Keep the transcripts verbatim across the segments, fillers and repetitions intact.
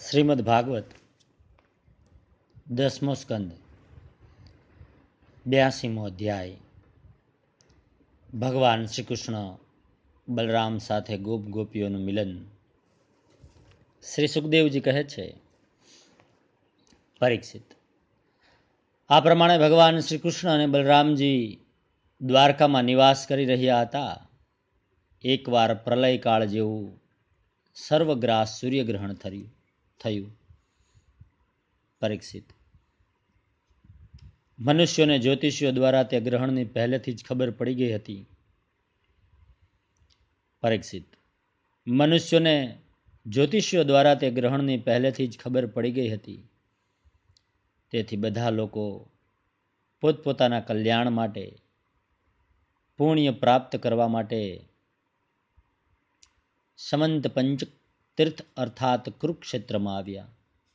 શ્રીમદ ભાગવત દસમો સ્કંદ બ્યાસીમો અધ્યાય. ભગવાન શ્રી કૃષ્ણ બલરામ સાથે ગોપ ગોપીઓનું મિલન. શ્રી સુખદેવજી કહે છે, પરીક્ષિત, આ પ્રમાણે ભગવાન શ્રી કૃષ્ણ અને બલરામજી દ્વારકામાં નિવાસ કરી રહ્યા હતા. એકવાર પ્રલયકાળ જેવું સર્વગ્રાસ સૂર્યગ્રહણ થયું થયું પરીક્ષિત, મનુષ્યોને જ્યોતિષીઓ દ્વારા તે ગ્રહણની પહેલેથી જ ખબર પડી ગઈ હતી. પરીક્ષિત, મનુષ્યોને જ્યોતિષીઓ દ્વારા તે ગ્રહણની પહેલેથી જ ખબર પડી ગઈ હતી. તેથી બધા લોકો પોતપોતાના કલ્યાણ માટે, પુણ્ય પ્રાપ્ત કરવા માટે સમંત પંચ તીર્થ અર્થાત કુરુક્ષેત્રમાં આવ્યા.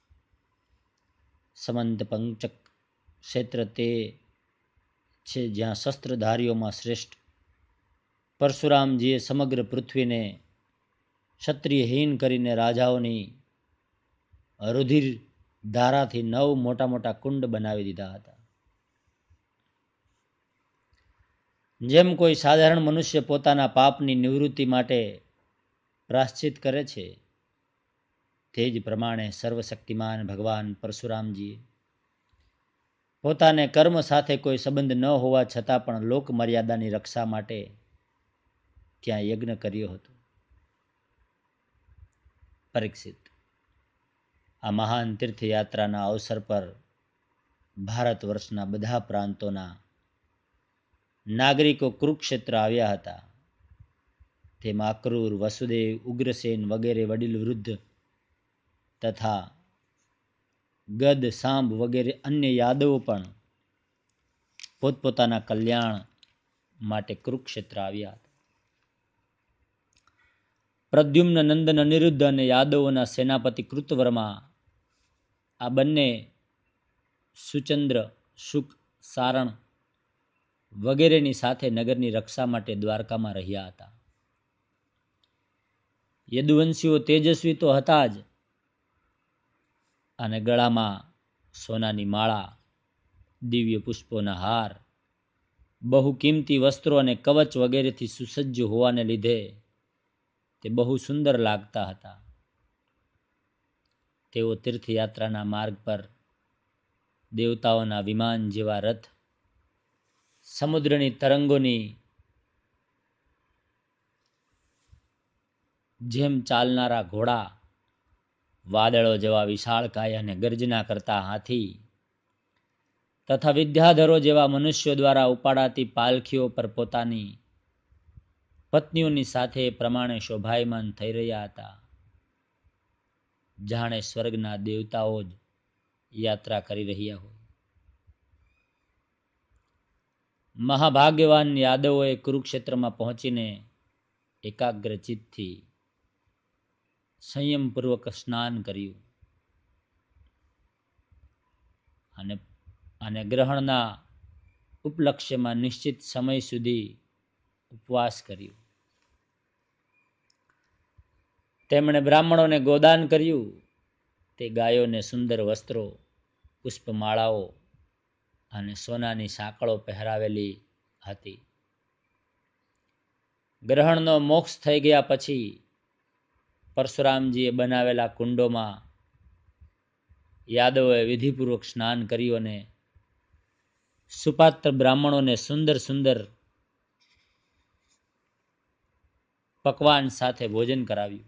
સમંત પંચક ક્ષેત્ર તે છે જ્યાં શસ્ત્રધારીઓમાં શ્રેષ્ઠ પરશુરામજીએ સમગ્ર પૃથ્વીને ક્ષત્રિયહીન કરીને રાજાઓની રુધિર ધારાથી નવ મોટા મોટા કુંડ બનાવી દીધા હતા. જેમ કોઈ સાધારણ મનુષ્ય પોતાના પાપની નિવૃત્તિ માટે પ્રાશ્ચિત કરે છે, તે જ પ્રમાણે સર્વશક્તિમાન ભગવાન પરશુરામજીએ પોતાને કર્મ સાથે કોઈ સંબંધ ન હોવા છતાં પણ લોક મર્યાદાની રક્ષા માટે ત્યાં યજ્ઞ કર્યો હતો. પરીક્ષિત, આ મહાન તીર્થયાત્રાના અવસર પર ભારત વર્ષના બધા પ્રાંતોના નાગરિકો કુરુક્ષેત્ર આવ્યા હતા. તેમાં અક્રૂર, વસુદેવ, ઉગ્રસેન વગેરે વડીલ વૃદ્ધ તથા ગદ, સાંબ વગેરે અન્ય યાદવો પણ પોતપોતાના કલ્યાણ માટે કુરુક્ષેત્ર આવ્યા હતા. પ્રદ્યુમ્ન નંદન અનિરુદ્ધ અને યાદવોના સેનાપતિ કૃતવર્મા આ બંને સુચંદ્ર, શુક, સારણ વગેરેની સાથે નગરની રક્ષા માટે દ્વારકામાં રહ્યા હતા. યદુવંશીઓ તેજસ્વી તો હતા જ, અને ગળામાં સોનાની માળા, દિવ્ય પુષ્પોના હાર, બહુ કિંમતી વસ્ત્રો અને કવચ વગેરેથી સુસજ્જ હોવાને લીધે તે બહુ સુંદર લાગતા હતા. તેઓ તીર્થયાત્રાના માર્ગ પર દેવતાઓના વિમાન જેવા રથ, સમુદ્રની તરંગોની જેમ ચાલનારા ઘોડા, વાદળો જેવા વિશાળકાય અને ગર્જના કરતા હાથી તથા વિદ્યાધરો જેવા મનુષ્યો દ્વારા ઉપાડાતી પાલખીઓ પર પોતાની પત્નીઓની સાથે પ્રમાણે શોભાયમાન થઈ રહ્યા હતા. જાણે સ્વર્ગના દેવતાઓ જ યાત્રા કરી રહ્યા હોય. મહાભાગ્યવાન યાદવોએ કુરુક્ષેત્રમાં પહોંચીને એકાગ્ર ચિત્તથી સંયમપૂર્વક સ્નાન કર્યું અને અને ગ્રહણના ઉપલક્ષ્યમાં નિશ્ચિત સમય સુધી ઉપવાસ કર્યું. તેમણે બ્રાહ્મણોને ગોદાન કર્યું. તે ગાયોને સુંદર વસ્ત્રો, પુષ્પમાળાઓ અને સોનાની સાંકળો પહેરાવેલી હતી. ગ્રહણનો મોક્ષ થઈ ગયા પછી પરશુરામજીએ બનાવેલા કુંડોમાં યાદવોએ વિધિપૂર્વક સ્નાન કર્યું અને સુપાત્ર બ્રાહ્મણોને સુંદર સુંદર પકવાન સાથે ભોજન કરાવ્યું.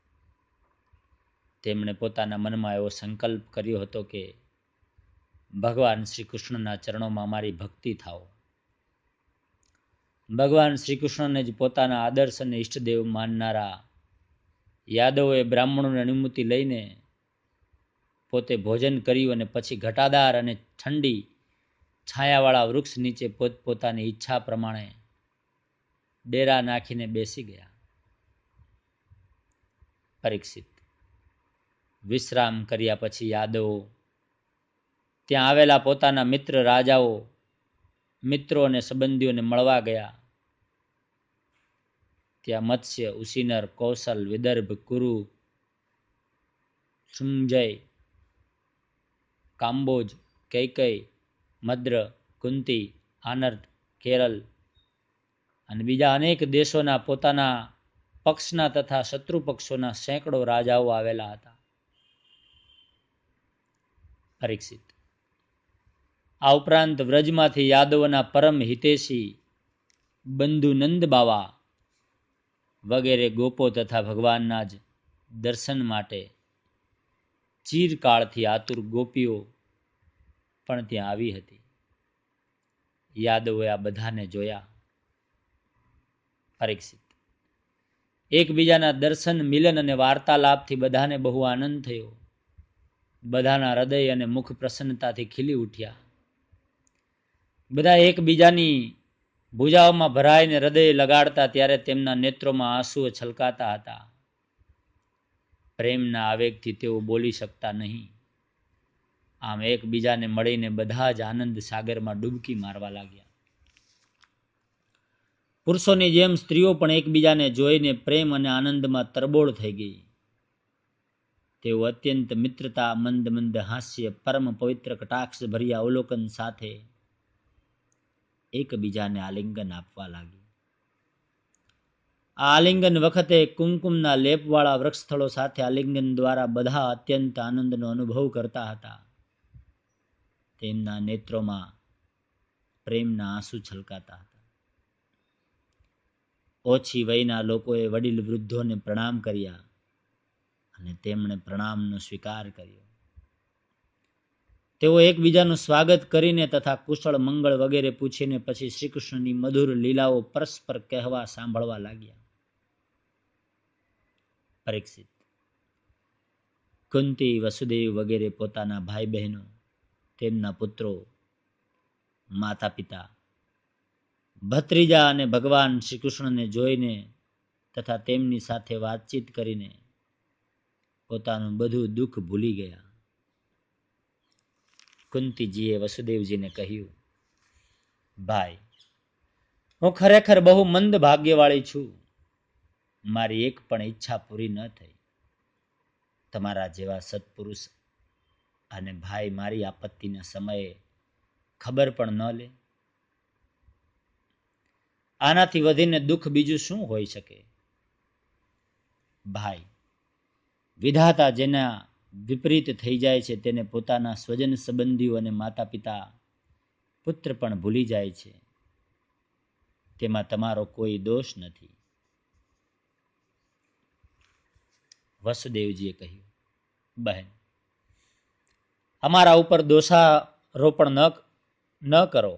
તેમણે પોતાના મનમાં એવો સંકલ્પ કર્યો હતો કે ભગવાન શ્રી કૃષ્ણના ચરણોમાં મારી ભક્તિ થાઓ. ભગવાન શ્રી કૃષ્ણને જ પોતાના આદર્શ અને ઈષ્ટદેવ માનનારા યાદવોએ બ્રાહ્મણોની અનુમતિ લઈને પોતે ભોજન કર્યું અને પછી ઘટાદાર અને ઠંડી છાયાવાળા વૃક્ષ નીચે પોતપોતાની ઈચ્છા પ્રમાણે ડેરા નાખીને બેસી ગયા. પરીક્ષિત, વિશ્રામ કર્યા પછી યાદવો ત્યાં આવેલા પોતાના મિત્ર રાજાઓ, મિત્રો અને સંબંધીઓને મળવા ગયા. ત્યાં મત્સ્ય, ઉસીનર, કૌશલ, વિદર્ભ, કુરુ, સંજય, કાંબોજ, કૈકેયી, મદ્ર, કુંતી, આનર્ત, કેરલ અને બીજા અનેક દેશોના પોતાના પક્ષના તથા શત્રુ પક્ષોના સેંકડો રાજાઓ આવેલા હતા. પરીક્ષિત: આ ઉપરાંત વ્રજમાંથી યાદવોના પરમ હિતેશી બંધુ નંદ બાવા વગેરે ગોપો તથા ભગવાનના જ દર્શન માટે ચીરકાળથી આતુર ગોપીઓ પણ ત્યાં આવી હતી. યાદવોએ આ બધાને જોયા. પરીક્ષિત: એકબીજાના દર્શન, મિલન અને વાર્તાલાપથી બધાને બહુ આનંદ થયો. બધાના હૃદય અને મુખ પ્રસન્નતાથી ખીલી ઉઠ્યા. બધા એકબીજાની ભુજાઓમાં ભરાઈને હૃદય લગાડતા ત્યારે તેમના નેત્રોમાં આંસુઓ છલકાતા હતા. પ્રેમના આવેગથી તેઓ બોલી શકતા નહીં. આમ એકબીજાને મળીને બધા જ આનંદ સાગરમાં ડૂબકી મારવા લાગ્યા. પુરુષોની જેમ સ્ત્રીઓ પણ એકબીજાને જોઈને પ્રેમ અને આનંદમાં તરબોળ થઈ ગઈ. તેઓ અત્યંત મિત્રતા, મંદ મંદ હાસ્ય, પરમ પવિત્ર કટાક્ષ ભર્યા અવલોકન સાથે એકબીજાને આલિંગન આપવા લાગી. આ આલિંગન વખતે કુમકુમના લેપવાળા વૃક્ષસ્થળો સાથે આલિંગન દ્વારા બધા અત્યંત આનંદનો અનુભવ કરતા હતા. તેમના નેત્રોમાં પ્રેમના આંસુ છલકાતા હતા. ઓછી વયના લોકોએ વડીલ વૃદ્ધોને પ્રણામ કર્યા અને તેમણે પ્રણામનો સ્વીકાર કર્યો. તેઓ એકબીજાનું સ્વાગત કરીને તથા કુશળ મંગળ વગેરે પૂછીને પછી શ્રી કૃષ્ણની મધુર લીલાઓ પરસ્પર કહેવા સાંભળવા લાગ્યા. પરીક્ષિત: કુંતી, વસુદેવ વગેરે પોતાના ભાઈ બહેનો, તેમના પુત્રો, માતા પિતા, ભત્રીજા અને ભગવાન શ્રી કૃષ્ણને જોઈને તથા તેમની સાથે વાતચીત કરીને પોતાનું બધું દુઃખ ભૂલી ગયા. કુંતીજીએ વસુદેવજીને કહ્યું, ભાઈ, હું ખરેખર બહુ મંદ ભાગ્યવાળી છું. મારી એક પણ ઈચ્છા પૂરી ન થઈ. તમારા જેવા સત્પુરુષ અને ભાઈ મારી આપત્તિના સમયે ખબર પણ ન લે. આનાથી વધીને દુઃખ બીજું શું હોઈ શકે? ભાઈ, વિધાતા જેના વિપરીત થઈ જાય છે તેને પોતાના સ્વજન સંબંધીઓ અને માતા પિતા, પુત્ર પણ ભૂલી જાય છે. તેમાં તમારો કોઈ દોષ નથી. વસુદેવજીએ કહ્યું, બહેન, અમારા ઉપર દોષારોપણ ન ન કરો.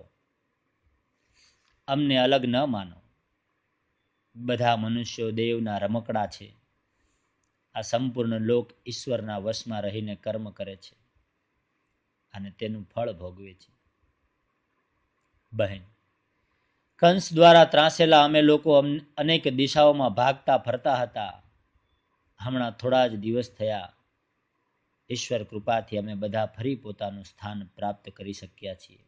અમને અલગ ન માનો. બધા મનુષ્યો દેવના રમકડા છે. આ સંપૂર્ણ લોક ઈશ્વરના વશમાં રહીને કર્મ કરે છે અને તેનું ફળ ભોગવે છે. બહેન, કંસ દ્વારા ત્રાસેલા અમે લોકો અનેક દિશાઓમાં ભાગતા ફરતા હતા. હમણાં થોડા જ દિવસ થયા. ઈશ્વર કૃપાથી અમે બધા ફરી પોતાનું સ્થાન પ્રાપ્ત કરી શક્યા છીએ.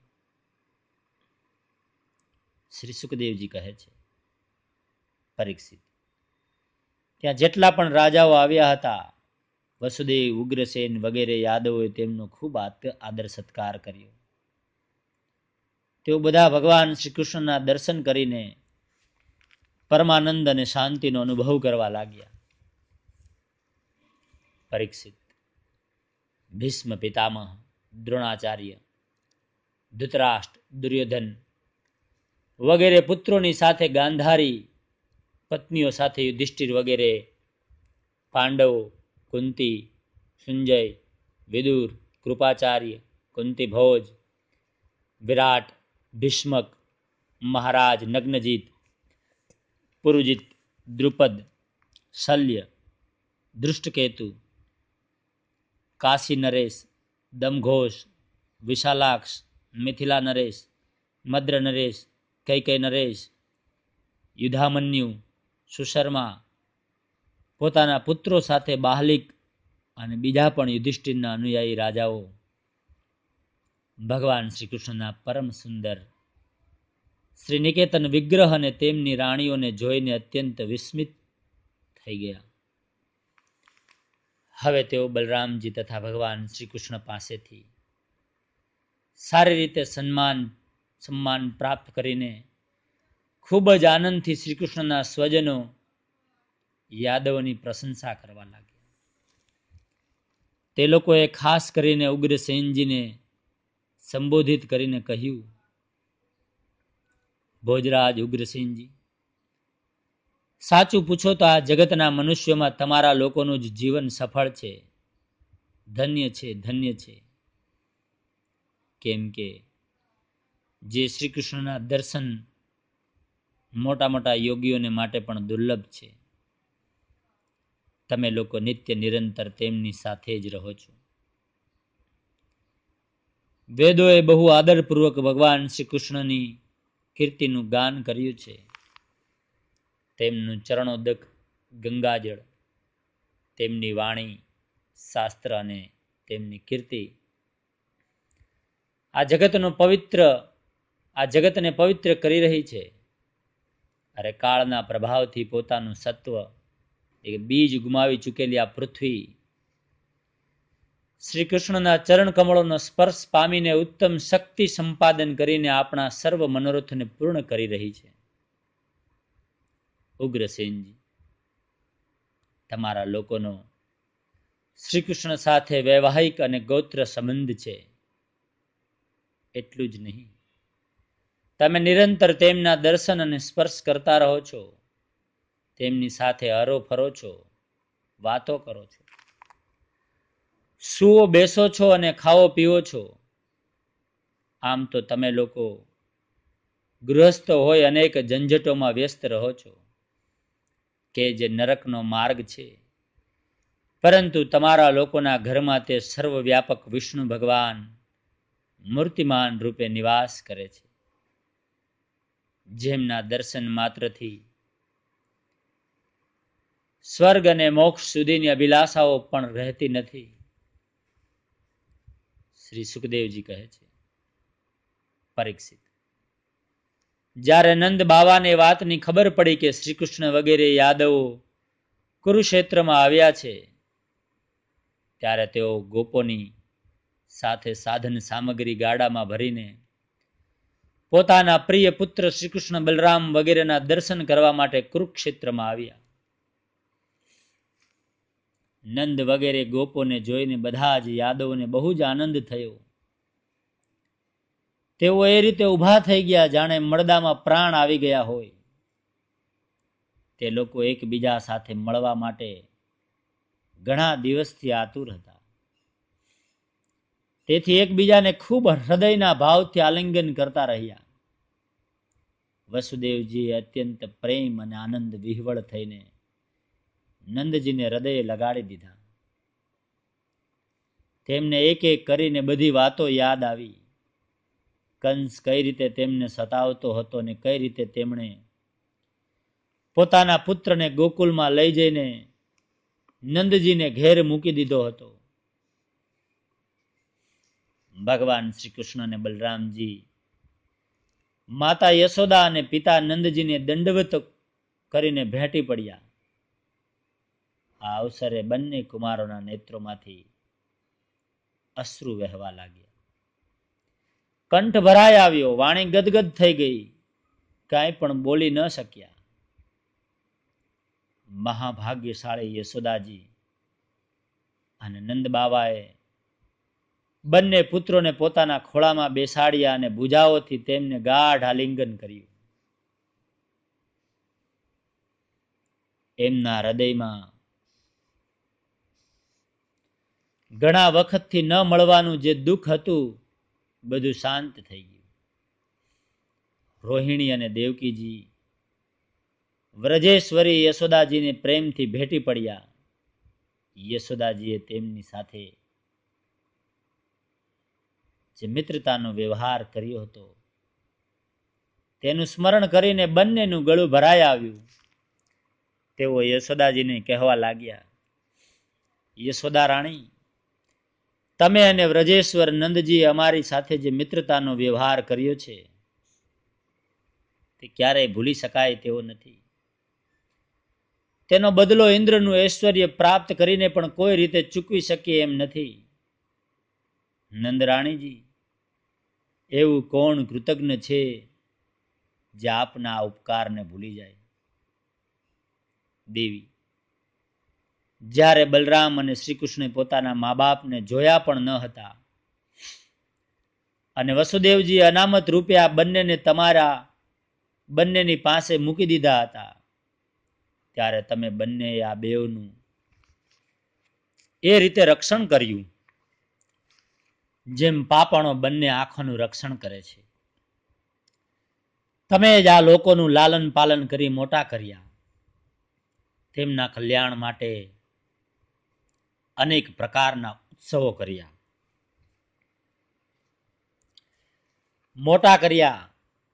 શ્રી સુખદેવજી કહે છે, પરીક્ષિત, ત્યાં જેટલા પણ રાજાઓ આવ્યા હતા, વસુદેવ, ઉગ્રસેન વગેરે યાદવોએ તેમનો ખૂબ આદર સત્કાર કર્યો. તેઓ બધા ભગવાન શ્રી કૃષ્ણના દર્શન કરીને પરમાનંદ અને શાંતિનો અનુભવ કરવા લાગ્યા. પરીક્ષિત, ભીષ્મ પિતામહ, દ્રોણાચાર્ય, ધૃતરાષ્ટ્ર, દુર્યોધન વગેરે પુત્રોની સાથે ગાંધારી પત્નીઓ સાથે યુધિષ્ઠિર વગેરે પાંડવો, કુંતી, સંજય, વિદુર, કૃપાચાર્ય, કુંતી ભોજ, વિરાટ, ભીષ્મક, મહારાજ નગ્નજીત, પુરુજીત, દ્રુપદ, શલ્ય, દૃષ્ટકેતુ, કાશી નરેશ, દમઘોષ, વિશાલાક્ષ, મિથિલા નરેશ, મદ્ર નરેશ, કૈકેયી નરેશ, યુધામન્યુ, સુશર્મા, પોતાના પુત્રો સાથે બાહલિક અને બીજા પણ યુધિષ્ઠિરના અનુયાયી રાજાઓ ભગવાન શ્રી કૃષ્ણના પરમ સુંદર શ્રી નિકેતન વિગ્રહ અને તેમની રાણીઓને જોઈને અત્યંત વિસ્મિત થઈ ગયા. હવે તેઓ બલરામજી તથા ભગવાન શ્રી કૃષ્ણ પાસેથી સારી રીતે સન્માન સન્માન પ્રાપ્ત કરીને ખૂબ જ આનંદથી શ્રી કૃષ્ણના સ્વજનો યાદવોની પ્રશંસા કરવા લાગ્યા. તે લોકોએ ખાસ કરીને ઉગ્રસેનજીને સંબોધિત કરીને કહ્યું, ભોજરાજ ઉગ્રસેનજી, સાચું પૂછો તો આ જગતના મનુષ્યોમાં તમારા લોકોનું જ જીવન સફળ છે, ધન્ય છે, ધન્ય છે. કેમ કે જે શ્રી કૃષ્ણના દર્શન મોટા મોટા યોગીઓને માટે પણ દુર્લભ છે. તમે લોકો નિત્ય નિરંતર તેમની સાથે જ રહો છો. વેદોએ બહુ આદરપૂર્વક ભગવાન શ્રી કૃષ્ણની કીર્તિનું ગાન કર્યું છે. તેમનું ચરણોદક ગંગાજળ, તેમની વાણી, શાસ્ત્ર અને તેમની કીર્તિ આ જગતનું પવિત્ર આ જગતને પવિત્ર કરી રહી છે. અરે કાળના પ્રભાવથી પોતાનું સત્વ એ બીજ ગુમાવી ચૂકેલી આ પૃથ્વી શ્રી કૃષ્ણના ચરણ કમળોનો સ્પર્શ પામીને ઉત્તમ શક્તિ સંપાદન કરીને આપણા સર્વ મનોરથને પૂર્ણ કરી રહી છે. ઉગ્રસેનજી, તમારા લોકોનો શ્રી કૃષ્ણ સાથે વૈવાહિક અને ગોત્ર સંબંધ છે. એટલું જ નહીં, તમે નિરંતર તેમના દર્શન અને સ્પર્શ કરતા રહો છો, તેમની સાથે હરો ફરો છો, વાતો કરો છો, સુવો બેસો છો અને ખાઓ પીવો છો. આમ તો તમે લોકો ગૃહસ્થ હોય અનેક ઝંઝટોમાં વ્યસ્ત રહો છો, કે જે નરકનો માર્ગ છે. પરંતુ તમારા લોકોના ઘરમાં તે સર્વવ્યાપક વિષ્ણુ ભગવાન મૂર્તિમાન રૂપે નિવાસ કરે છે, જેમના દર્શન માત્રથી સ્વર્ગ અને મોક્ષ સુધીની અભિલાષાઓ પણ રહેતી નથી. શ્રી સુખદેવજી કહે છે, પરીક્ષિત, જ્યારે નંદ બાવાને વાતની ખબર પડી કે શ્રી કૃષ્ણ વગેરે યાદવો કુરુક્ષેત્રમાં આવ્યા છે, ત્યારે તેઓ ગોપોની સાથે સાધન સામગ્રી ગાડામાં ભરીને પોતાના પ્રિય પુત્ર શ્રી કૃષ્ણ બલરામ વગેરેના દર્શન કરવા માટે કુરુક્ષેત્રમાં આવ્યા. નંદ વગેરે ગોપોને જોઈને બધા જ યાદવોને બહુ જ આનંદ થયો. તેઓ એ રીતે ઊભા થઈ ગયા જાણે મળદામાં પ્રાણ આવી ગયા હોય. તે લોકો એકબીજા સાથે મળવા માટે ઘણા દિવસથી આતુર હતા. તેથી એકબીજાને ખૂબ હૃદયના ભાવથી આલિંગન કરતા રહ્યા. વસુદેવજીએ અત્યંત પ્રેમ અને આનંદ વિહવળ થઈને નંદજીને હૃદયે લગાડી દીધા. તેમને એક એક કરીને બધી વાતો યાદ આવી. કંસ કઈ રીતે તેમને સતાવતો હતો ને કઈ રીતે તેમણે પોતાના પુત્રને ગોકુલમાં લઈ જઈને નંદજીને ઘેર મૂકી દીધો હતો. ભગવાન શ્રી કૃષ્ણ અને બલરામજી માતા યશોદા અને પિતા નંદજીને દંડવત કરીને ભેટી પડ્યા. આ અવસરે બંને કુમારોના નેત્રોમાંથી અશ્રુ વહેવા લાગ્યા. કંઠ ભરાઈ આવ્યો, વાણી ગદગદ થઈ ગઈ, કાંઈ પણ બોલી ન શક્યા. મહાભાગ્યશાળી યશોદાજી અને નંદ બાવાએ બંને પુત્રોને પોતાના ખોળામાં બેસાડ્યા અને ભુજાઓથી તેમને ગાઢ આલિંગન કર્યું. એમના હૃદયમાં ઘણા વખતથી ન મળવાનું જે દુઃખ હતું બધું શાંત થઈ ગયું. રોહિણી અને દેવકીજી વ્રજેશ્વરી યશોદાજીને પ્રેમથી ભેટી પડ્યા. યશોદાજીએ તેમની સાથે જે મિત્રતાનો વ્યવહાર કર્યો હતો તેનું સ્મરણ કરીને બંનેનું ગળું ભરાઈ આવ્યું. તેઓ યશોદાજીને કહેવા લાગ્યા, યશોદા રાણી, તમે અને વ્રજેશ્વર નંદજીએ અમારી સાથે જે મિત્રતાનો વ્યવહાર કર્યો છે તે ક્યારેય ભૂલી શકાય તેવો નથી. તેનો બદલો ઇન્દ્રનું ઐશ્વર્ય પ્રાપ્ત કરીને પણ કોઈ રીતે ચૂકવી શકીએ એમ નથી. નંદરાણીજી, એવું કોણ કૃતજ્ઞ છે જે આપના આ ઉપકારને ભૂલી જાય? દેવી, જ્યારે બલરામ અને શ્રી કૃષ્ણે પોતાના મા બાપને જોયા પણ ન હતા અને વસુદેવજી અનામત રૂપે આ બંનેને તમારા બંનેની પાસે મૂકી દીધા હતા, ત્યારે તમે બંને આ બેવનું એ રીતે રક્ષણ કર્યું જેમ પાપણો બંને આંખોનું રક્ષણ કરે છે. તમે જ આ લોકોનું લાલન પાલન કરી મોટા કર્યા. તેમના કલ્યાણ માટે અનેક પ્રકારના ઉત્સવો કર્યા, મોટા કર્યા.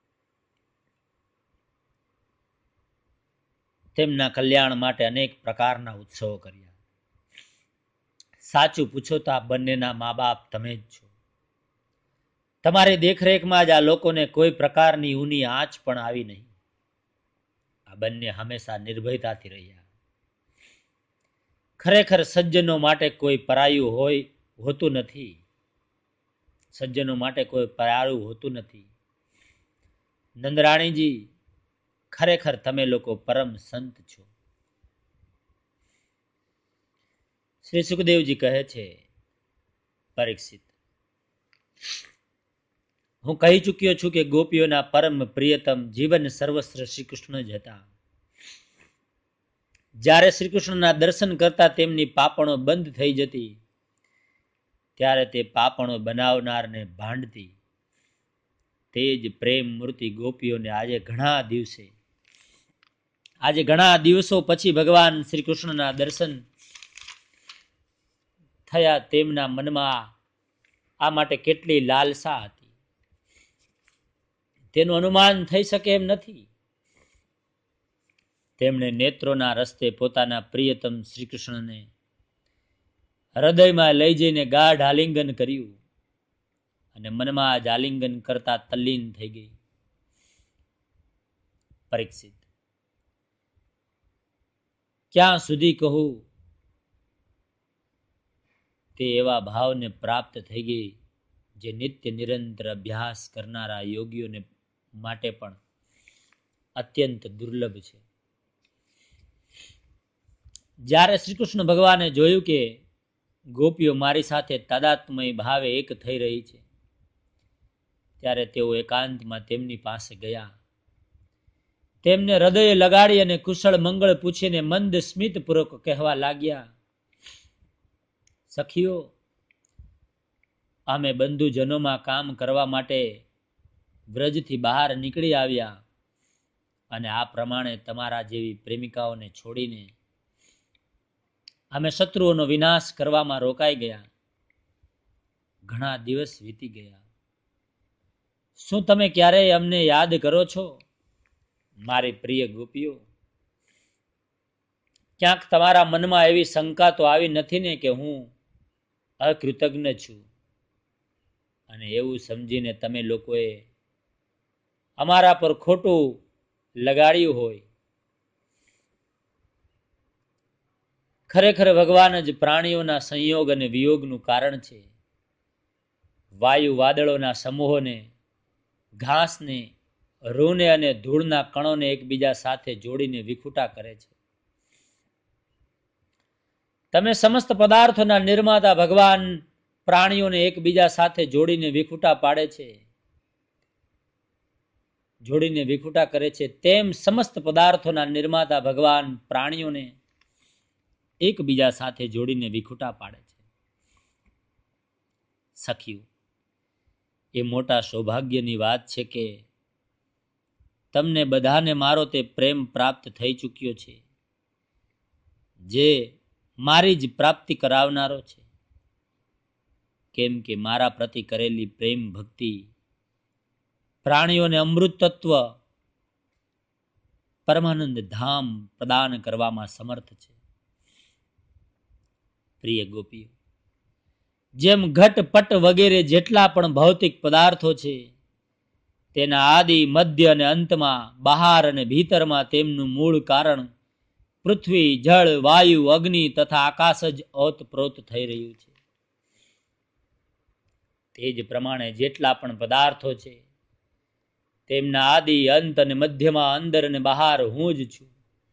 તેમના કલ્યાણ માટે અનેક પ્રકારના ઉત્સવો કર્યા. સાચું પૂછો તો આ બંનેના મા બાપ તમે જ છો. તમારી દેખરેખમાં જ આ લોકોને કોઈ પ્રકારની ઊની આંચ પણ આવી નહીં. આ બંને હંમેશા નિર્ભયતાથી રહ્યા. ખરેખર સજ્જનો માટે કોઈ પરાયું હોય હોતું નથી. સજ્જનો માટે કોઈ પરાયું હોતું નથી. નંદરાણીજી, ખરેખર તમે લોકો પરમ સંત છો. શ્રી સુખદેવજી કહે છે, પરીક્ષિત, હું કહી ચૂક્યો છું કે ગોપીઓના પરમ પ્રિયતમ જીવન સર્વસ્ત્ર શ્રી કૃષ્ણ જ હતા. જ્યારે શ્રી કૃષ્ણના દર્શન કરતા તેમની પાપણો બંધ થઈ જતી, ત્યારે તે પાપણો બનાવનારને ભાંડતી. તે જ પ્રેમ મૂર્તિ ગોપીઓને આજે ઘણા દિવસે આજે ઘણા દિવસો પછી ભગવાન શ્રી કૃષ્ણના દર્શન થયા. તેમના મનમાં આ માટે કેટલી લાલસા હતી તેનું અનુમાન થઈ શકે એમ નથી. તેમણે નેત્રોના રસ્તે પોતાના પ્રિયતમ શ્રી કૃષ્ણને હૃદયમાં લઈ જઈને ગાઢ આલિંગન કર્યું અને મનમાં જ આલિંગન કરતા તલ્લીન થઈ ગઈ. પરીક્ષિત, ક્યાં સુધી કહું? તે એવા ભાવને પ્રાપ્ત થઈ ગઈ જે નિત્ય નિરંતર અભ્યાસ કરનારા યોગીઓને માટે પણ અત્યંત દુર્લભ છે. જ્યારે શ્રી કૃષ્ણ ભગવાને જોયું કે ગોપીઓ મારી સાથે તાદાત્મય ભાવે એક થઈ રહી છે, ત્યારે તેઓ એકાંતમાં તેમની પાસે ગયા. તેમને હૃદય લગાડી અને કુશળ મંગળ પૂછીને મંદ સ્મિત પૂર્વક કહેવા લાગ્યા, સખીઓ, અમે બંધુજનોમાં કામ કરવા માટે વ્રજથી બહાર નીકળી આવ્યા અને આ પ્રમાણે તમારા જેવી પ્રેમિકાઓને છોડીને અમે શત્રુઓનો વિનાશ કરવામાં રોકાઈ ગયા. ઘણા દિવસ વીતી ગયા. શું તમે ક્યારેય અમને યાદ કરો છો, મારી પ્રિય ગોપીઓ? ક્યાંક તમારા મનમાં એવી શંકા તો આવી નથી ને કે હું અકૃતજ્ઞ છું અને એવું સમજીને તમે લોકોએ અમારા પર ખોટું લગાડ્યું હોય? ખરેખર ભગવાન જ પ્રાણીઓના સંયોગ અને વિયોગનું કારણ છે. વાયુ વાદળોના સમૂહોને, ઘાસને, રૂને અને ધૂળના કણોને એકબીજા સાથે જોડીને વિખૂટા કરે છે. તમે સમસ્ત પદાર્થોના નિર્માતા ભગવાન પ્રાણીઓને એકબીજા સાથે જોડીને વિખૂટા પાડે છે, જોડીને વિખૂટા કરે છે, તેમ સમસ્ત પદાર્થોના નિર્માતા ભગવાન પ્રાણીઓને એકબીજા સાથે જોડીને વિખૂટા પાડે છે. સખીઓ, એ મોટા સૌભાગ્યની વાત છે કે તમને બધાને મારો તે પ્રેમ પ્રાપ્ત થઈ ચૂક્યો છે જે મારી જ પ્રાપ્તિ કરાવનારો છે. કેમ કે મારા પ્રતિ કરેલી પ્રેમ ભક્તિ પ્રાણીઓને અમૃત તત્વ પરમાનંદ ધામ પ્રદાન કરવામાં સમર્થ છે. પ્રિય ગોપીઓ, જેમ ઘટ પટ વગેરે જેટલા પણ ભૌતિક પદાર્થો છે તેના આદિ, મધ્ય અને અંતમાં, બહાર અને ભીતરમાં તેમનું મૂળ કારણ પૃથ્વી, જળ, વાયુ, અગ્નિ તથા આકાશ જ ઓતપ્રોત થઈ રહ્યું છે. તે જ પ્રમાણે જેટલા પણ પદાર્થો છે તેમના આદિ, અંત અને મધ્યમાં, અંદર અને બહાર હું જ છું.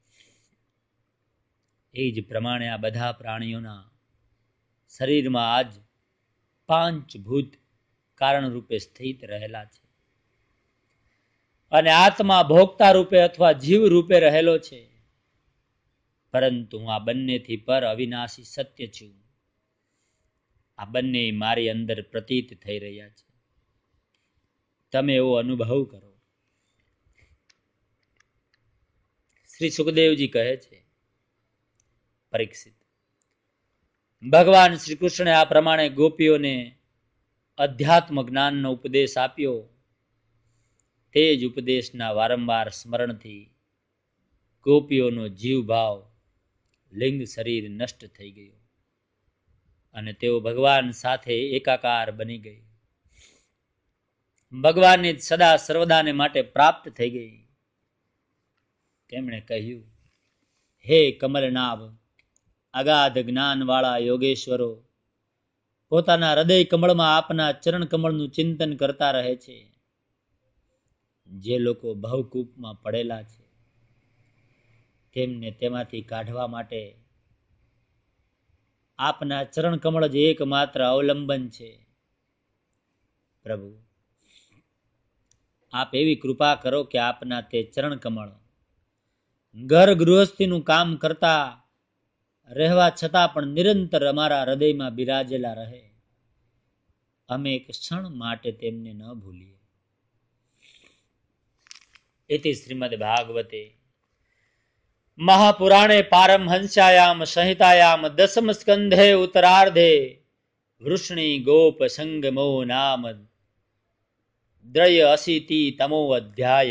એ જ પ્રમાણે આ બધા પ્રાણીઓના શરીરમાં આજ પાંચ ભૂત કારણ રૂપે સ્થિત રહેલા છે અને આત્મા ભોગતા રૂપે અથવા જીવ રૂપે રહેલો છે. પરંતુ હું આ બંનેથી પર અવિનાશી સત્ય છું. આ બંને મારી અંદર પ્રતીત થઈ રહ્યા છે. તમે એવો અનુભવ કરો. શ્રી સુખદેવજી કહે છે, પરીક્ષિત, ભગવાન શ્રી કૃષ્ણે આ પ્રમાણે ગોપીઓને અધ્યાત્મ જ્ઞાનનો ઉપદેશ આપ્યો. તે જ ઉપદેશના વારંવાર સ્મરણથી ગોપીઓનો જીવ ભાવ, લિંગ શરીર નષ્ટ થઈ ગયું અને તેઓ ભગવાન સાથે એકાકાર બની ગઈ. ભગવાનની સદા સર્વદાને માટે પ્રાપ્ત થઈ ગઈ. તેમણે કહ્યું, હે કમલનાભ, અગાધ જ્ઞાનવાળા યોગેશ્વરો, પોતાના હૃદય કમળમાં આપના ચરણ કમળનું ચિંતન કરતા રહે છે. જે લોકો ભવકૂપમાં પડેલા છે તેમને તેમાંથી કાઢવા માટે આપના ચરણ કમળ જ એકમાત્ર અવલંબન છે. પ્રભુ, આપ એવી કૃપા કરો કે આપના તે ચરણ કમળ ઘર ગૃહસ્થીનું કામ કરતા રહેવા છતાં પણ નિરંતર અમારા હૃદયમાં બિરાજેલા રહે. અમે એક ક્ષણ માટે તેમને ન ભૂલીએ. इति श्रीमद् भागवते महापुराणे पारमहंस्यायाम संहितायाम दशम स्कंधे उत्तरार्धे वृष्णि गोप संगमो नाम द्रय अशीति तमो अध्याय.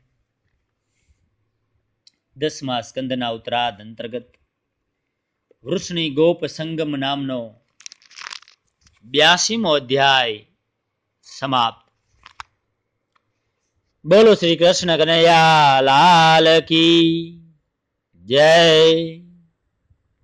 दसमा स्कंदना उत्तरार्ध अंतर्गत वृष्णि गोप संगम नामनो ब्यासीमो अध्याय समाप्त. बोलो श्री कृष्ण कन्हैया लाल की जय.